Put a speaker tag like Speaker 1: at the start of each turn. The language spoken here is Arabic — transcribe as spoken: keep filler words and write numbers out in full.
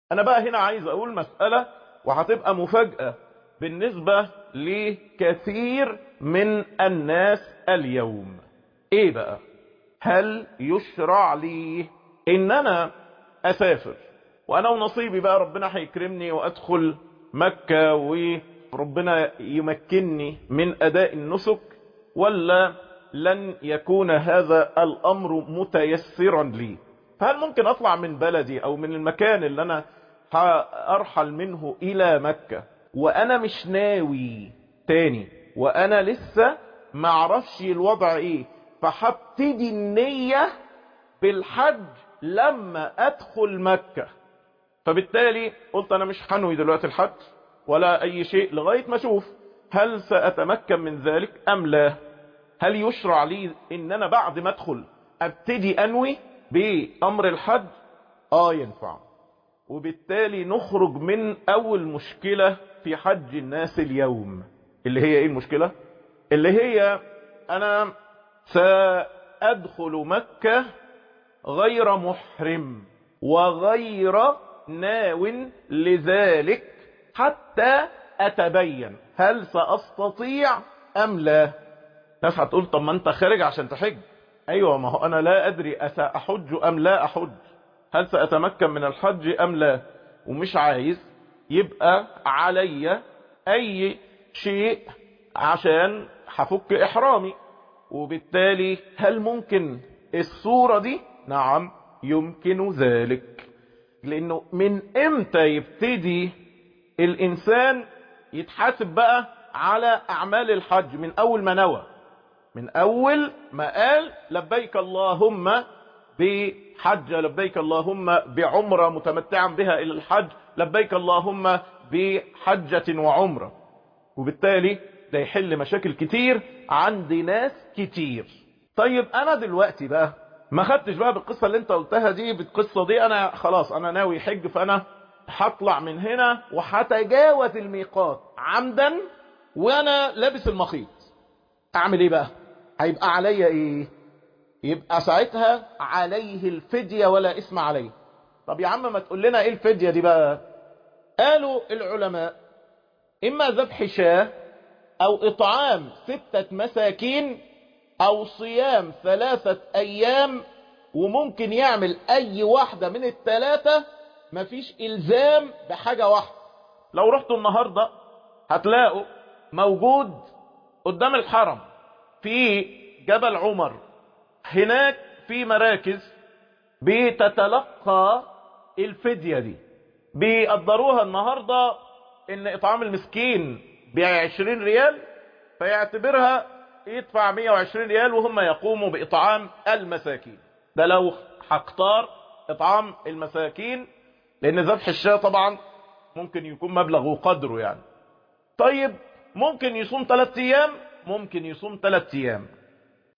Speaker 1: انا بقى هنا عايز اقول مسألة وهتبقى مفاجأة بالنسبة لكثير من الناس اليوم. ايه بقى؟ هل يشرع لي ان انا اسافر وانا ونصيبي بقى ربنا هيكرمني وادخل مكة وربنا يمكنني من اداء النسك، ولا لن يكون هذا الامر متيسرا لي؟ فهل ممكن اطلع من بلدي او من المكان اللي انا ارحل منه الى مكة وانا مش ناوي تاني، وانا لسه معرفش الوضع ايه، فحبتدي النية بالحج لما ادخل مكة؟ فبالتالي قلت انا مش هنوي دلوقتي الحج ولا اي شيء لغاية ما اشوف هل سأتمكن من ذلك ام لا. هل يشرع لي ان انا بعد ما ادخل ابتدي انوي بامر الحج؟ اه ينفع. وبالتالي نخرج من اول مشكلة في حج الناس اليوم، اللي هي ايه المشكلة؟ اللي هي انا سأدخل مكة غير محرم وغير ناو لذلك حتى اتبين هل سأستطيع ام لا. ناس هتقول طب ما انت خارج عشان تحج. ايوه، ما هو انا لا ادري اسأحج ام لا احج، هل سأتمكن من الحج ام لا، ومش عايز يبقى علي اي شيء عشان هفك احرامي. وبالتالي هل ممكن الصورة دي؟ نعم يمكن ذلك. لانه من امتى يبتدي الانسان يتحاسب بقى على اعمال الحج؟ من اول ما نوى، من اول ما قال لبيك اللهم بحج، لبيك اللهم بعمرة متمتعا بها الى الحج، لبيك اللهم بحجة وعمرة. وبالتالي ده يحل مشاكل كتير عند ناس كتير. طيب انا دلوقتي بقى ما خدتش بقى بالقصة اللي انت قلتها دي، بالقصة دي انا خلاص انا ناوي حج، فانا هطلع من هنا وهتجاوز الميقات عمدا وانا لابس المخيط. اعمل ايه بقى؟ هيبقى عليا ايه؟ يبقى ساعتها عليه الفدية ولا اسم عليه. طب يا عم ما تقول لنا ايه الفدية دي بقى؟ قالوا العلماء اما ذبح شاه او اطعام ستة مساكين او صيام ثلاثة ايام، وممكن يعمل اي واحدة من الثلاثة، مفيش الزام بحاجة واحدة. لو رحتوا النهاردة هتلاقوا موجود قدام الحرم في جبل عمر هناك في مراكز بتتلقى الفدية دي، بيقدروها النهاردة ان اطعام المسكين بعشرين ريال، فيعتبرها يدفع مية وعشرين ريال وهم يقوموا باطعام المساكين. ده لو هختار اطعام المساكين، لان ذبح الشاة طبعا ممكن يكون مبلغ وقدره يعني. طيب ممكن يصوم ثلاث ايام، ممكن يصوم ثلاث ايام.